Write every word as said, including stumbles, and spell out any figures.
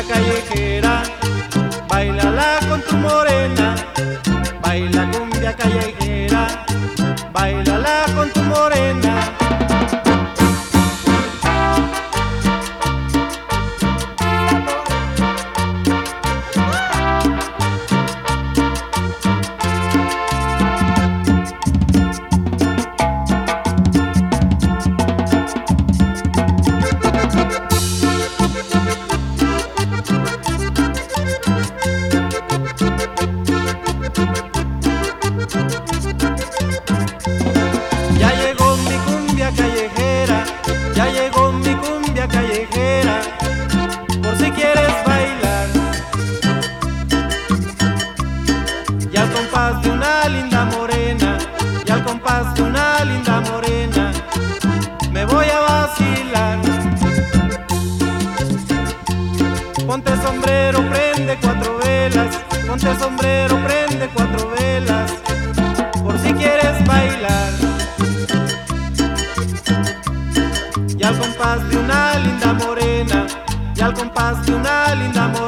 callejera, bailala con tu morena. Baila cumbia callejera, bailala con tu morena. Ya llegó mi cumbia callejera, por si quieres bailar. Y al compás de una linda morena, y al compás de una linda morena, me voy a vacilar. Ponte sombrero, prende cuatro velas, ponte sombrero, prende cuatro velas, por si quieres bailar. Y al compás de una linda morena, y al compás de una linda morena,